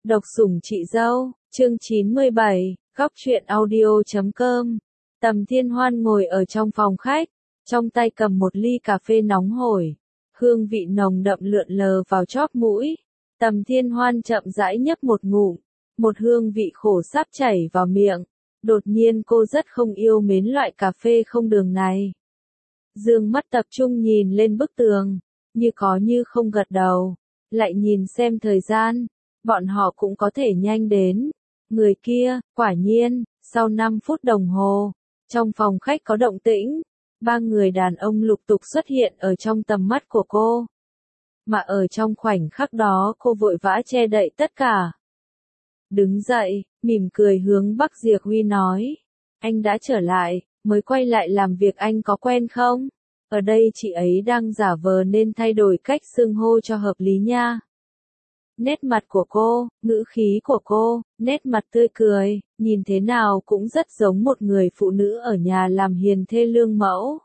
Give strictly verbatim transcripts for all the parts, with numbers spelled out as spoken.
Độc sủng chị dâu, chương chín mươi bảy, góc truyện audio chấm com. Tầm Thiên Hoan ngồi ở trong phòng khách, trong tay cầm một ly cà phê nóng hổi, hương vị nồng đậm lượn lờ vào chóp mũi. Tầm Thiên Hoan chậm rãi nhấp một ngụm, một hương vị khổ sắp chảy vào miệng. Đột nhiên cô rất không yêu mến loại cà phê không đường này. Dương mắt tập trung nhìn lên bức tường, như có như không gật đầu, lại nhìn xem thời gian, bọn họ cũng có thể nhanh đến. Người kia, quả nhiên, sau năm phút đồng hồ, trong phòng khách có động tĩnh, ba người đàn ông lục tục xuất hiện ở trong tầm mắt của cô. Mà ở trong khoảnh khắc đó cô vội vã che đậy tất cả. Đứng dậy, mỉm cười hướng Bắc Diệp Huy nói, anh đã trở lại, mới quay lại làm việc anh có quen không? Ở đây chị ấy đang giả vờ nên thay đổi cách xưng hô cho hợp lý nha. Nét mặt của cô, ngữ khí của cô, nét mặt tươi cười, nhìn thế nào cũng rất giống một người phụ nữ ở nhà làm hiền thê lương mẫu.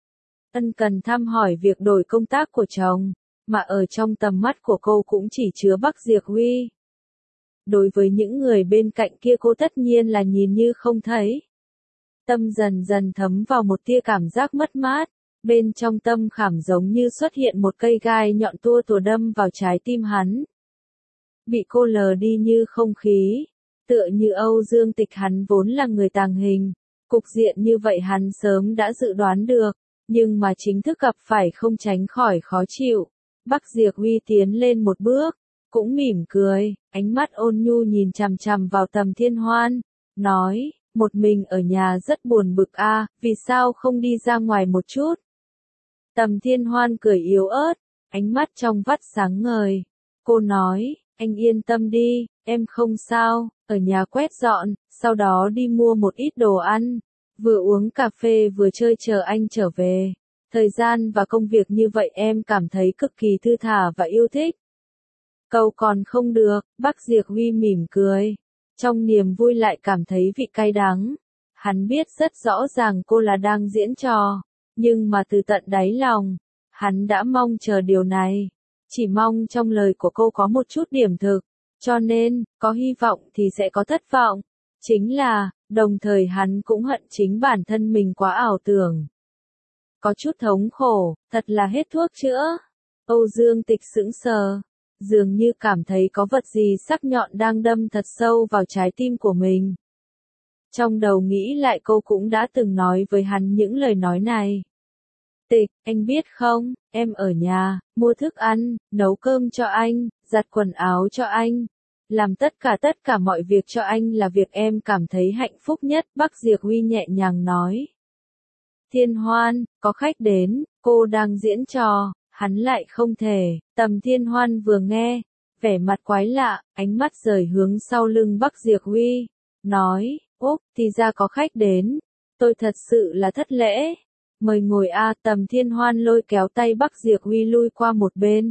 Ân cần thăm hỏi việc đổi công tác của chồng, mà ở trong tầm mắt của cô cũng chỉ chứa Bắc Diệp Huy. Đối với những người bên cạnh kia cô tất nhiên là nhìn như không thấy. Tâm dần dần thấm vào một tia cảm giác mất mát, bên trong tâm khảm giống như xuất hiện một cây gai nhọn tua tủa đâm vào trái tim hắn. Bị cô lờ đi như không khí, tựa như Âu Dương Tịch hắn vốn là người tàng hình, cục diện như vậy hắn sớm đã dự đoán được, nhưng mà chính thức gặp phải không tránh khỏi khó chịu. Bắc Diệp Huy tiến lên một bước, cũng mỉm cười, ánh mắt ôn nhu nhìn chằm chằm vào Tầm Thiên Hoan, nói, một mình ở nhà rất buồn bực a, à, vì sao không đi ra ngoài một chút? Tầm Thiên Hoan cười yếu ớt, ánh mắt trong vắt sáng ngời, cô nói, anh yên tâm đi, em không sao, ở nhà quét dọn, sau đó đi mua một ít đồ ăn, vừa uống cà phê vừa chơi chờ anh trở về. Thời gian và công việc như vậy em cảm thấy cực kỳ thư thả và yêu thích. Câu còn không được, Bắc Diệp Huy mỉm cười, trong niềm vui lại cảm thấy vị cay đắng. Hắn biết rất rõ ràng cô là đang diễn trò, nhưng mà từ tận đáy lòng, hắn đã mong chờ điều này. Chỉ mong trong lời của cô có một chút điểm thực, cho nên, có hy vọng thì sẽ có thất vọng. Chính là, đồng thời hắn cũng hận chính bản thân mình quá ảo tưởng. Có chút thống khổ, thật là hết thuốc chữa. Âu Dương Tịch sững sờ, dường như cảm thấy có vật gì sắc nhọn đang đâm thật sâu vào trái tim của mình. Trong đầu nghĩ lại cô cũng đã từng nói với hắn những lời nói này. Tịch, anh biết không, em ở nhà, mua thức ăn, nấu cơm cho anh, giặt quần áo cho anh, làm tất cả tất cả mọi việc cho anh là việc em cảm thấy hạnh phúc nhất, Bắc Diệp Huy nhẹ nhàng nói. Thiên Hoan, có khách đến, cô đang diễn trò, hắn lại không thể, Tầm Thiên Hoan vừa nghe, vẻ mặt quái lạ, ánh mắt rời hướng sau lưng Bắc Diệp Huy, nói, úp, thì ra có khách đến, tôi thật sự là thất lễ. Mời ngồi a, Tầm Thiên Hoan lôi kéo tay Bắc Diệp Huy lui qua một bên.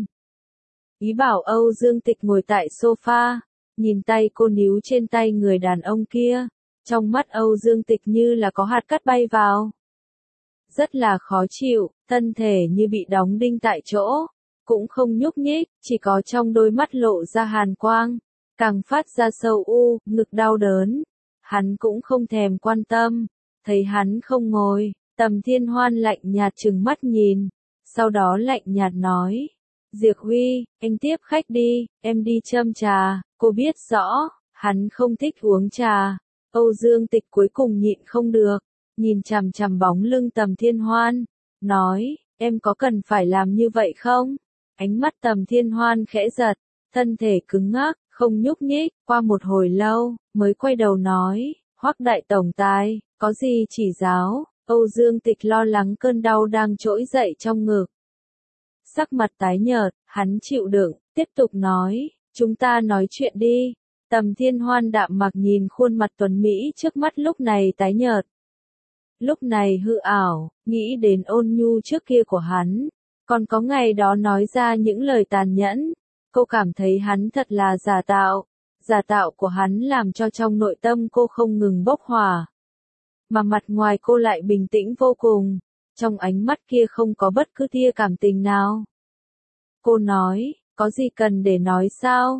Ý bảo Âu Dương Tịch ngồi tại sofa, nhìn tay cô níu trên tay người đàn ông kia, trong mắt Âu Dương Tịch như là có hạt cát bay vào. Rất là khó chịu, thân thể như bị đóng đinh tại chỗ, cũng không nhúc nhích, chỉ có trong đôi mắt lộ ra hàn quang, càng phát ra sâu u, ngực đau đớn. Hắn cũng không thèm quan tâm, thấy hắn không ngồi. Tầm Thiên Hoan lạnh nhạt trừng mắt nhìn, sau đó lạnh nhạt nói, Diệp Huy, anh tiếp khách đi, em đi châm trà. Cô biết rõ, hắn không thích uống trà. Âu Dương Tịch cuối cùng nhịn không được, nhìn chằm chằm bóng lưng Tầm Thiên Hoan, nói, em có cần phải làm như vậy không? Ánh mắt Tầm Thiên Hoan khẽ giật, thân thể cứng ngắc, không nhúc nhích, qua một hồi lâu, mới quay đầu nói, Hoắc đại tổng tài, có gì chỉ giáo? Âu Dương Tịch lo lắng cơn đau đang trỗi dậy trong ngực. Sắc mặt tái nhợt, hắn chịu đựng, tiếp tục nói, chúng ta nói chuyện đi. Tầm Thiên Hoan đạm mặc nhìn khuôn mặt tuấn Mỹ trước mắt lúc này tái nhợt. Lúc này hư ảo, nghĩ đến ôn nhu trước kia của hắn, còn có ngày đó nói ra những lời tàn nhẫn. Cô cảm thấy hắn thật là giả tạo, giả tạo của hắn làm cho trong nội tâm cô không ngừng bốc hỏa. Mà mặt ngoài cô lại bình tĩnh vô cùng, trong ánh mắt kia không có bất cứ tia cảm tình nào. Cô nói, có gì cần để nói sao?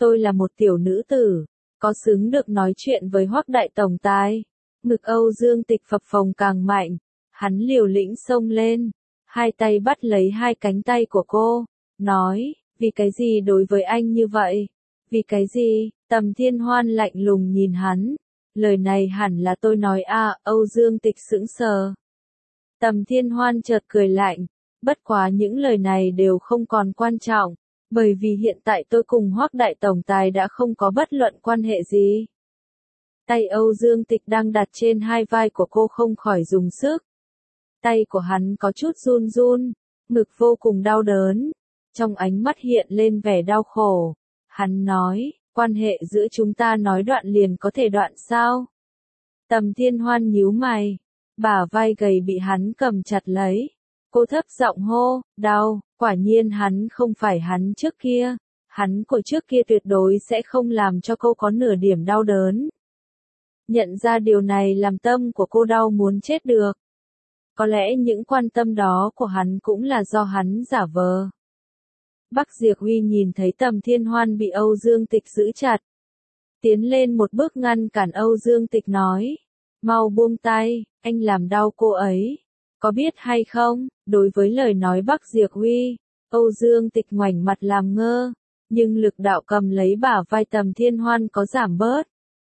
tôi là một tiểu nữ tử, có xứng được nói chuyện với Hoắc đại tổng tài. Ngực Âu Dương Tịch phập phồng càng mạnh, hắn liều lĩnh xông lên, hai tay bắt lấy hai cánh tay của cô, nói, vì cái gì đối với anh như vậy? Vì cái gì? Tầm Thiên Hoan lạnh lùng nhìn hắn, lời này hẳn là tôi nói à, Âu Dương Tịch sững sờ. Tầm Thiên Hoan chợt cười lạnh, bất quá những lời này đều không còn quan trọng, bởi vì hiện tại tôi cùng Hoắc đại tổng tài đã không có bất luận quan hệ gì. Tay Âu Dương Tịch đang đặt trên hai vai của cô không khỏi dùng sức. Tay của hắn có chút run run, ngực vô cùng đau đớn, trong ánh mắt hiện lên vẻ đau khổ. Hắn nói, quan hệ giữa chúng ta nói đoạn liền có thể đoạn sao? Tầm Thiên Hoan nhíu mày, bả vai gầy bị hắn cầm chặt lấy. Cô thấp giọng hô, đau, quả nhiên hắn không phải hắn trước kia. Hắn của trước kia tuyệt đối sẽ không làm cho cô có nửa điểm đau đớn. Nhận ra điều này làm tâm của cô đau muốn chết được. Có lẽ những quan tâm đó của hắn cũng là do hắn giả vờ. Bắc Diệp Huy nhìn thấy Tầm Thiên Hoan bị Âu Dương Tịch giữ chặt. Tiến lên một bước ngăn cản Âu Dương Tịch nói. Mau buông tay, anh làm đau cô ấy. Có biết hay không, đối với lời nói Bắc Diệp Huy, Âu Dương Tịch ngoảnh mặt làm ngơ. Nhưng lực đạo cầm lấy bả vai Tầm Thiên Hoan có giảm bớt.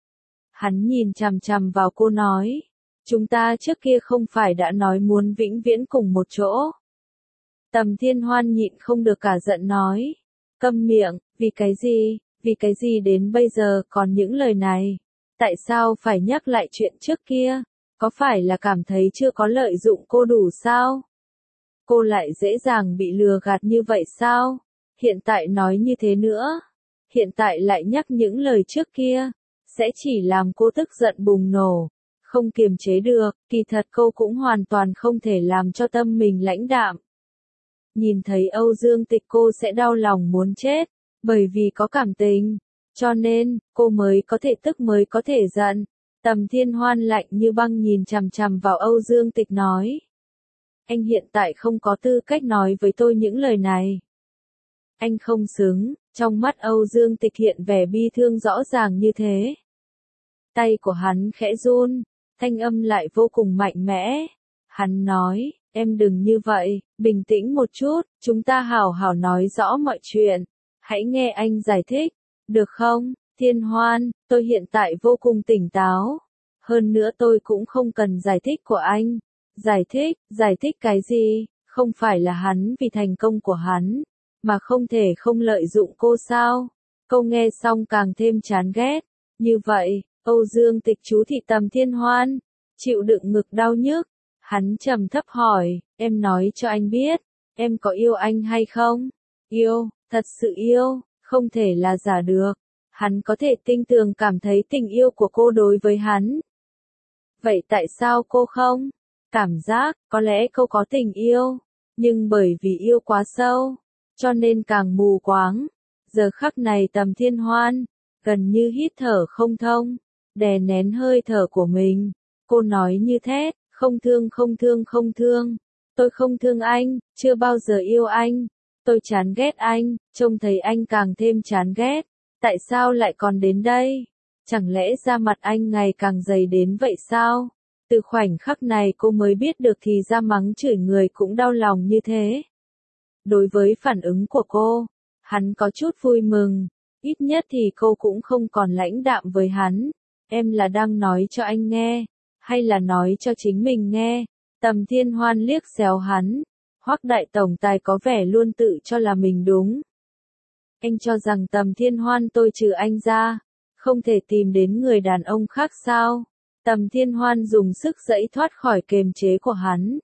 Hắn nhìn chằm chằm vào cô nói. Chúng ta trước kia không phải đã nói muốn vĩnh viễn cùng một chỗ. Tầm Thiên Hoan nhịn không được cả giận nói. Câm miệng, vì cái gì, vì cái gì đến bây giờ còn những lời này. Tại sao phải nhắc lại chuyện trước kia, có phải là cảm thấy chưa có lợi dụng cô đủ sao? Cô lại dễ dàng bị lừa gạt như vậy sao? Hiện tại nói như thế nữa. Hiện tại lại nhắc những lời trước kia. Sẽ chỉ làm cô tức giận bùng nổ. Không kiềm chế được, kỳ thật cô cũng hoàn toàn không thể làm cho tâm mình lãnh đạm. Nhìn thấy Âu Dương Tịch cô sẽ đau lòng muốn chết, bởi vì có cảm tình. Cho nên, cô mới có thể tức mới có thể giận. Tầm Thiên Hoan lạnh như băng nhìn chằm chằm vào Âu Dương Tịch nói. Anh hiện tại không có tư cách nói với tôi những lời này. Anh không xứng, trong mắt Âu Dương Tịch hiện vẻ bi thương rõ ràng như thế. Tay của hắn khẽ run, thanh âm lại vô cùng mạnh mẽ. Hắn nói, em đừng như vậy, bình tĩnh một chút, chúng ta hảo hảo nói rõ mọi chuyện. Hãy nghe anh giải thích, được không? Thiên Hoan, tôi hiện tại vô cùng tỉnh táo. Hơn nữa tôi cũng không cần giải thích của anh. Giải thích, giải thích cái gì? Không phải là hắn vì thành công của hắn, mà không thể không lợi dụng cô sao? Câu nghe xong càng thêm chán ghét. Như vậy, Âu Dương Tịch chú thị Tầm Thiên Hoan, chịu đựng ngực đau nhức. Hắn trầm thấp hỏi, em nói cho anh biết, em có yêu anh hay không? Yêu, thật sự yêu, không thể là giả được. Hắn có thể tinh tường cảm thấy tình yêu của cô đối với hắn. Vậy tại sao cô không? Cảm giác, có lẽ cô có tình yêu, nhưng bởi vì yêu quá sâu, cho nên càng mù quáng. Giờ khắc này Tầm Thiên Hoan, gần như hít thở không thông, đè nén hơi thở của mình. Cô nói như thét, không thương không thương không thương. Tôi không thương anh, chưa bao giờ yêu anh. Tôi chán ghét anh, trông thấy anh càng thêm chán ghét. Tại sao lại còn đến đây? Chẳng lẽ da mặt anh ngày càng dày đến vậy sao? Từ khoảnh khắc này cô mới biết được thì ra mắng chửi người cũng đau lòng như thế. Đối với phản ứng của cô, hắn có chút vui mừng. Ít nhất thì cô cũng không còn lãnh đạm với hắn. Em là đang nói cho anh nghe, hay là nói cho chính mình nghe? Tầm Thiên Hoan liếc xéo hắn. Hoắc đại tổng tài có vẻ luôn tự cho là mình đúng. Anh cho rằng Tầm Thiên Hoan tôi trừ anh ra, không thể tìm đến người đàn ông khác sao? Tầm Thiên Hoan dùng sức giãy thoát khỏi kềm chế của hắn.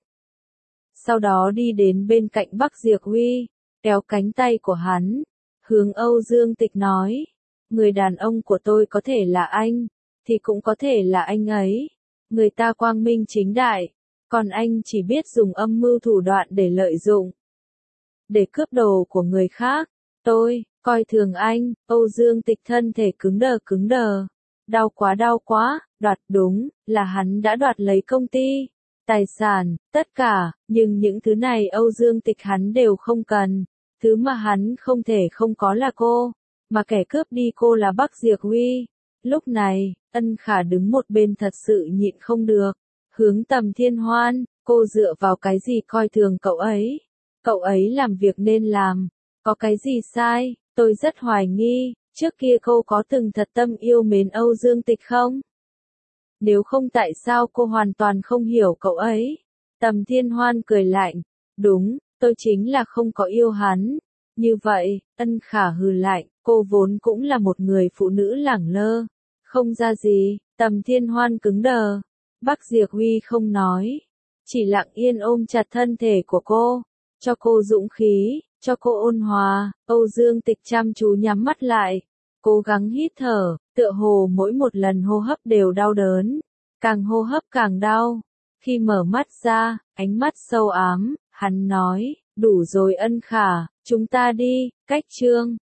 Sau đó đi đến bên cạnh Bắc Diệp Huy, kéo cánh tay của hắn, hướng Âu Dương Tịch nói, người đàn ông của tôi có thể là anh, thì cũng có thể là anh ấy. Người ta quang minh chính đại, còn anh chỉ biết dùng âm mưu thủ đoạn để lợi dụng, để cướp đồ của người khác. Tôi coi thường anh. Âu Dương Tịch thân thể cứng đờ cứng đờ. Đau quá đau quá, đoạt đúng, là hắn đã đoạt lấy công ty, tài sản, tất cả, nhưng những thứ này Âu Dương Tịch hắn đều không cần. Thứ mà hắn không thể không có là cô, mà kẻ cướp đi cô là Bắc Diệp Huy. Lúc này, Ân Khả đứng một bên thật sự nhịn không được, hướng Tầm Thiên Hoan, cô dựa vào cái gì coi thường cậu ấy? Cậu ấy làm việc nên làm, có cái gì sai? Tôi rất hoài nghi, trước kia cô có từng thật tâm yêu mến Âu Dương Tịch không? Nếu không tại sao cô hoàn toàn không hiểu cậu ấy? Tầm Thiên Hoan cười lạnh, đúng, tôi chính là không có yêu hắn. Như vậy, Ân Khả hừ lạnh, cô vốn cũng là một người phụ nữ lẳng lơ, không ra gì. Tầm Thiên Hoan cứng đờ, Bắc Diệp Huy không nói, chỉ lặng yên ôm chặt thân thể của cô, cho cô dũng khí, cho cô ôn hòa. Âu Dương Tịch chăm chú nhắm mắt lại, cố gắng hít thở, tựa hồ mỗi một lần hô hấp đều đau đớn, càng hô hấp càng đau. Khi mở mắt ra, ánh mắt sâu ám, hắn nói, đủ rồi Ân Khả, chúng ta đi. Cách chương